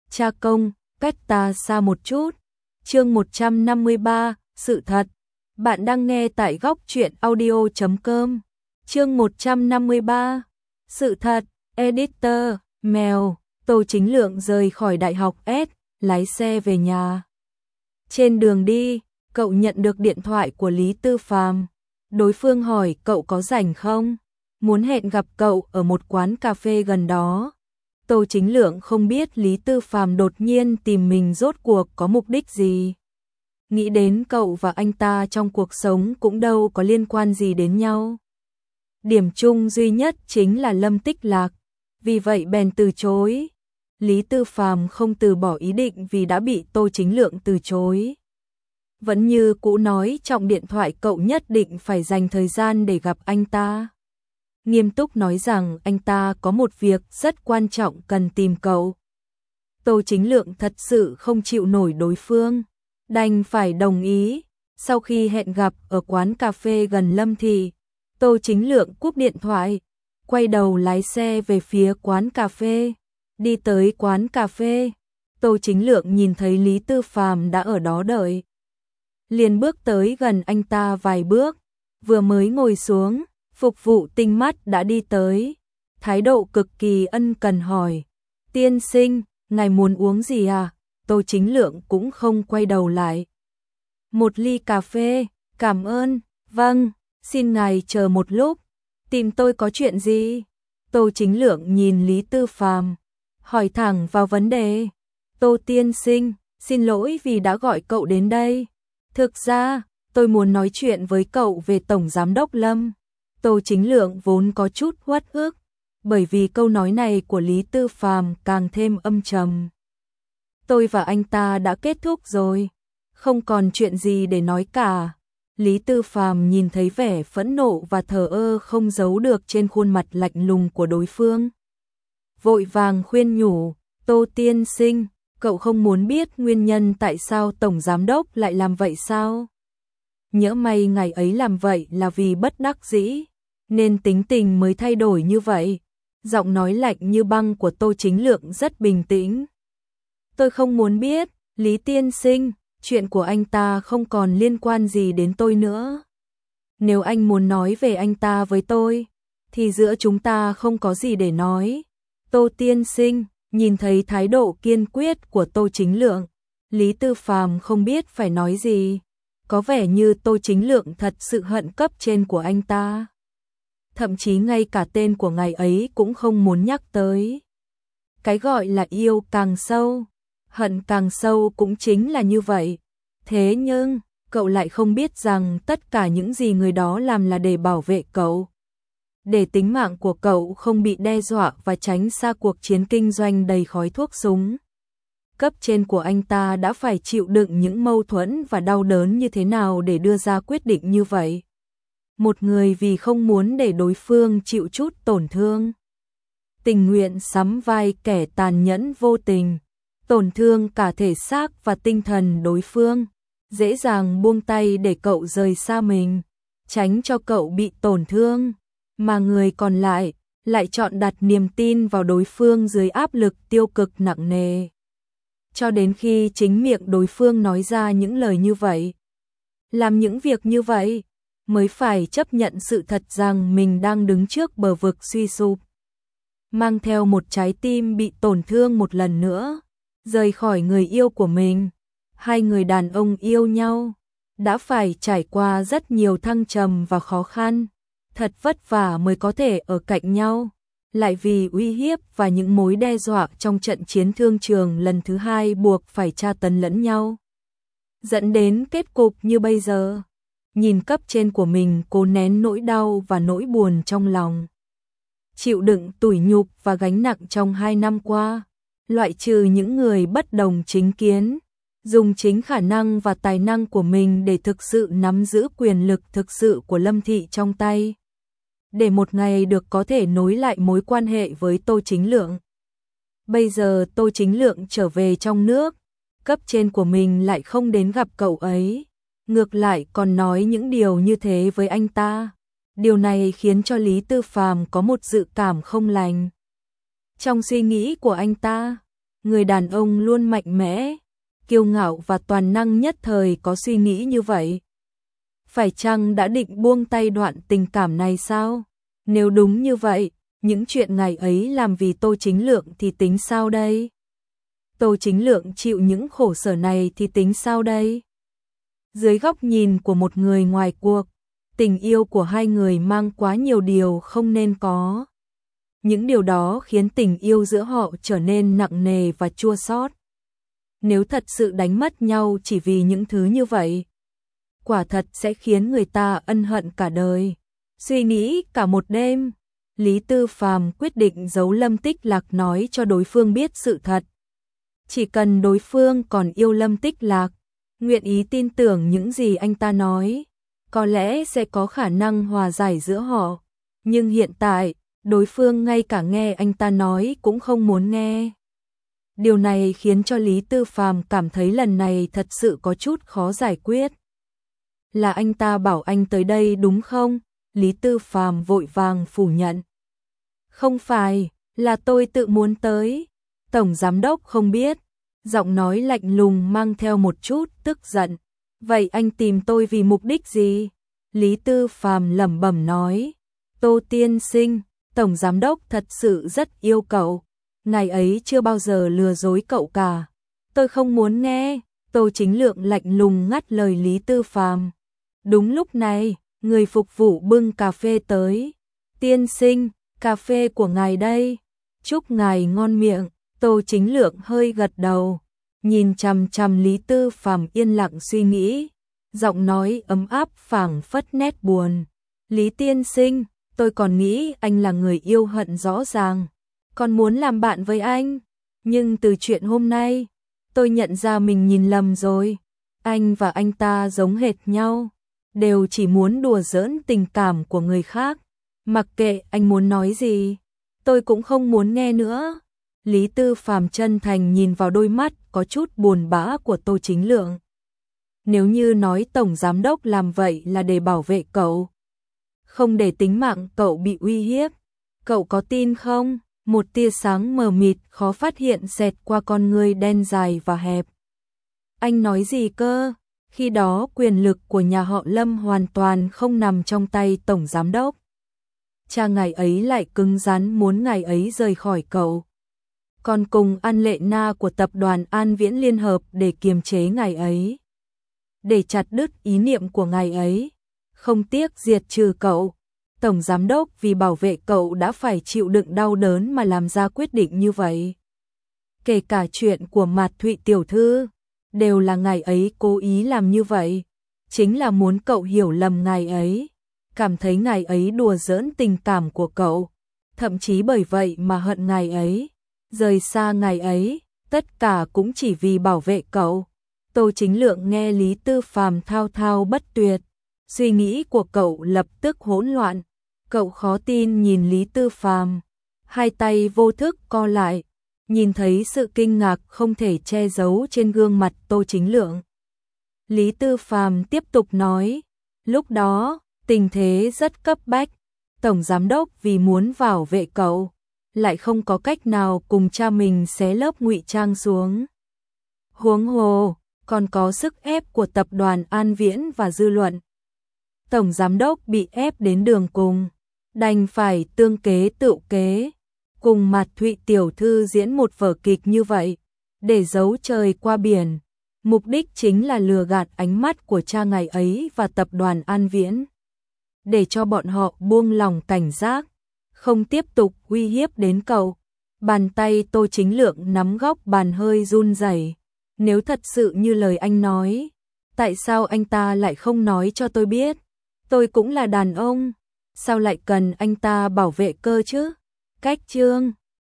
Cha công, cách ta xa một chút. Chương 153, sự thật. Bạn đang nghe tại góc truyện audio.com. Chương 153, sự thật. Editor, Mèo. Tô Chính Lượng rời khỏi đại học S, lái xe về nhà. Trên đường đi, cậu nhận được điện thoại của Lý Tư Phàm. Đối phương hỏi cậu có rảnh không? Muốn hẹn gặp cậu ở một quán cà phê gần đó. Tô Chính Lượng không biết Lý Tư Phàm đột nhiên tìm mình rốt cuộc có mục đích gì. Nghĩ đến cậu và anh ta trong cuộc sống cũng đâu có liên quan gì đến nhau. Điểm chung duy nhất chính là Lâm Tích Lạc, vì vậy bèn từ chối. Lý Tư Phàm không từ bỏ ý định vì đã bị Tô Chính Lượng từ chối. Vẫn như cũ nói trong điện thoại cậu nhất định phải dành thời gian để gặp anh ta. Nghiêm túc nói rằng anh ta có một việc rất quan trọng cần tìm cậu. Tô Chính Lượng thật sự không chịu nổi đối phương, đành phải đồng ý. Sau khi hẹn gặp ở quán cà phê gần Lâm Thị, Tô Chính Lượng cúp điện thoại, quay đầu lái xe về phía quán cà phê. Đi tới quán cà phê, Tô Chính Lượng nhìn thấy Lý Tư Phàm đã ở đó đợi. Liền bước tới gần anh ta vài bước, vừa mới ngồi xuống, phục vụ tinh mắt đã đi tới, thái độ cực kỳ ân cần hỏi: "Tiên sinh, ngài muốn uống gì à?" Tô Chính Lượng cũng không quay đầu lại. "Một ly cà phê, cảm ơn." "Vâng, xin ngài chờ một lúc." "Tìm tôi có chuyện gì?" Tô Chính Lượng nhìn Lý Tư Phàm, hỏi thẳng vào vấn đề. "Tô tiên sinh, xin lỗi vì đã gọi cậu đến đây. Thực ra, tôi muốn nói chuyện với cậu về Tổng Giám đốc Lâm." Tô Chính Lượng vốn có chút uất ức, bởi vì câu nói này của Lý Tư Phàm càng thêm âm trầm. "Tôi và anh ta đã kết thúc rồi, không còn chuyện gì để nói cả." Lý Tư Phàm nhìn thấy vẻ phẫn nộ và thờ ơ không giấu được trên khuôn mặt lạnh lùng của đối phương. Vội vàng khuyên nhủ: "Tô tiên sinh, cậu không muốn biết nguyên nhân tại sao Tổng Giám đốc lại làm vậy sao? Nhỡ may ngày ấy làm vậy là vì bất đắc dĩ, nên tính tình mới thay đổi như vậy." Giọng nói lạnh như băng của Tô Chính Lượng rất bình tĩnh. "Tôi không muốn biết, Lý tiên sinh, chuyện của anh ta không còn liên quan gì đến tôi nữa. Nếu anh muốn nói về anh ta với tôi, thì giữa chúng ta không có gì để nói." "Tô tiên sinh." Nhìn thấy thái độ kiên quyết của Tô Chính Lượng, Lý Tư Phàm không biết phải nói gì. Có vẻ như Tô Chính Lượng thật sự hận cấp trên của anh ta. Thậm chí ngay cả tên của ngài ấy cũng không muốn nhắc tới. Cái gọi là yêu càng sâu, hận càng sâu cũng chính là như vậy. Thế nhưng, cậu lại không biết rằng tất cả những gì người đó làm là để bảo vệ cậu. Để tính mạng của cậu không bị đe dọa và tránh xa cuộc chiến kinh doanh đầy khói thuốc súng. Cấp trên của anh ta đã phải chịu đựng những mâu thuẫn và đau đớn như thế nào để đưa ra quyết định như vậy. Một người vì không muốn để đối phương chịu chút tổn thương, tình nguyện sắm vai kẻ tàn nhẫn vô tình, tổn thương cả thể xác và tinh thần đối phương, dễ dàng buông tay để cậu rời xa mình, tránh cho cậu bị tổn thương. Mà người còn lại chọn đặt niềm tin vào đối phương dưới áp lực tiêu cực nặng nề. Cho đến khi chính miệng đối phương nói ra những lời như vậy, làm những việc như vậy, mới phải chấp nhận sự thật rằng mình đang đứng trước bờ vực suy sụp. Mang theo một trái tim bị tổn thương một lần nữa, rời khỏi người yêu của mình. Hai người đàn ông yêu nhau, đã phải trải qua rất nhiều thăng trầm và khó khăn. Thật vất vả mới có thể ở cạnh nhau, lại vì uy hiếp và những mối đe dọa trong trận chiến thương trường lần thứ hai buộc phải tra tấn lẫn nhau, dẫn đến kết cục như bây giờ. Nhìn cấp trên của mình cố nén nỗi đau và nỗi buồn trong lòng, chịu đựng tủi nhục và gánh nặng trong 2 năm qua, loại trừ những người bất đồng chính kiến, dùng chính khả năng và tài năng của mình để thực sự nắm giữ quyền lực thực sự của Lâm Thị trong tay, để một ngày được có thể nối lại mối quan hệ với Tô Chính Lượng. Bây giờ Tô Chính Lượng trở về trong nước, cấp trên của mình lại không đến gặp cậu ấy, ngược lại còn nói những điều như thế với anh ta. Điều này khiến cho Lý Tư Phàm có một dự cảm không lành. Trong suy nghĩ của anh ta, người đàn ông luôn mạnh mẽ, kiêu ngạo và toàn năng nhất thời có suy nghĩ như vậy. Phải chăng đã định buông tay đoạn tình cảm này sao? Nếu đúng như vậy, những chuyện ngày ấy làm vì Tô Chính Lượng thì tính sao đây? Tô Chính Lượng chịu những khổ sở này thì tính sao đây? Dưới góc nhìn của một người ngoài cuộc, tình yêu của hai người mang quá nhiều điều không nên có. Những điều đó khiến tình yêu giữa họ trở nên nặng nề và chua xót. Nếu thật sự đánh mất nhau chỉ vì những thứ như vậy, quả thật sẽ khiến người ta ân hận cả đời. Suy nghĩ cả một đêm, Lý Tư Phàm quyết định giấu Lâm Tích Lạc, nói cho đối phương biết sự thật. Chỉ cần đối phương còn yêu Lâm Tích Lạc, nguyện ý tin tưởng những gì anh ta nói, có lẽ sẽ có khả năng hòa giải giữa họ. Nhưng hiện tại, đối phương ngay cả nghe anh ta nói cũng không muốn nghe. Điều này khiến cho Lý Tư Phàm cảm thấy lần này thật sự có chút khó giải quyết. Là anh ta bảo anh tới đây đúng không? Lý Tư Phàm vội vàng phủ nhận. Không phải, là tôi tự muốn tới. Tổng giám đốc không biết. Giọng nói lạnh lùng mang theo một chút tức giận. Vậy anh tìm tôi vì mục đích gì? Lý Tư Phàm lẩm bẩm nói. Tô tiên sinh, tổng giám đốc thật sự rất yêu cậu. Ngày ấy chưa bao giờ lừa dối cậu cả. Tôi không muốn nghe. Tô Chính Lượng lạnh lùng ngắt lời Lý Tư Phàm. Đúng lúc này, người phục vụ bưng cà phê tới. Tiên sinh, cà phê của ngài đây. Chúc ngài ngon miệng. Tô Chính Lượng hơi gật đầu, nhìn chằm chằm Lý Tư Phàm yên lặng suy nghĩ. Giọng nói ấm áp phảng phất nét buồn. Lý tiên sinh, tôi còn nghĩ anh là người yêu hận rõ ràng, còn muốn làm bạn với anh. Nhưng từ chuyện hôm nay, tôi nhận ra mình nhìn lầm rồi. Anh và anh ta giống hệt nhau, đều chỉ muốn đùa giỡn tình cảm của người khác. Mặc kệ anh muốn nói gì, tôi cũng không muốn nghe nữa. Lý Tư Phàm chân thành nhìn vào đôi mắt có chút buồn bã của Tô Chính Lượng. Nếu như nói tổng giám đốc làm vậy là để bảo vệ cậu, không để tính mạng cậu bị uy hiếp, cậu có tin không? Một tia sáng mờ mịt khó phát hiện xẹt qua con ngươi đen dài và hẹp. Anh nói gì cơ? Khi đó quyền lực của nhà họ Lâm hoàn toàn không nằm trong tay tổng giám đốc. Cha ngài ấy lại cứng rắn muốn ngài ấy rời khỏi cậu. Còn cùng An Lệ Na của tập đoàn An Viễn liên hợp để kiềm chế ngài ấy, để chặt đứt ý niệm của ngài ấy, không tiếc diệt trừ cậu. Tổng giám đốc vì bảo vệ cậu đã phải chịu đựng đau đớn mà làm ra quyết định như vậy. Kể cả chuyện của Mạt Thụy tiểu thư, đều là ngài ấy cố ý làm như vậy, chính là muốn cậu hiểu lầm ngài ấy, cảm thấy ngài ấy đùa giỡn tình cảm của cậu, thậm chí bởi vậy mà hận ngài ấy, rời xa ngài ấy, tất cả cũng chỉ vì bảo vệ cậu. Tô Chính Lượng nghe Lý Tư Phàm thao thao bất tuyệt, suy nghĩ của cậu lập tức hỗn loạn. Cậu khó tin nhìn Lý Tư Phàm, hai tay vô thức co lại, nhìn thấy sự kinh ngạc không thể che giấu trên gương mặt Tô Chính Lượng. Lý Tư Phàm tiếp tục nói, lúc đó, tình thế rất cấp bách, tổng giám đốc vì muốn bảo vệ cậu, lại không có cách nào cùng cha mình xé lớp ngụy trang xuống. Huống hồ, còn có sức ép của tập đoàn An Viễn và dư luận. Tổng giám đốc bị ép đến đường cùng, đành phải tương kế tựu kế, cùng Mạt Thụy tiểu thư diễn một vở kịch như vậy, để giấu trời qua biển. Mục đích chính là lừa gạt ánh mắt của cha ngài ấy và tập đoàn An Viễn, để cho bọn họ buông lòng cảnh giác, không tiếp tục uy hiếp đến cậu. Bàn tay Tô Chính Lượng nắm góc bàn hơi run rẩy. Nếu thật sự như lời anh nói, tại sao anh ta lại không nói cho tôi biết? Tôi cũng là đàn ông, sao lại cần anh ta bảo vệ cơ chứ? Cách chương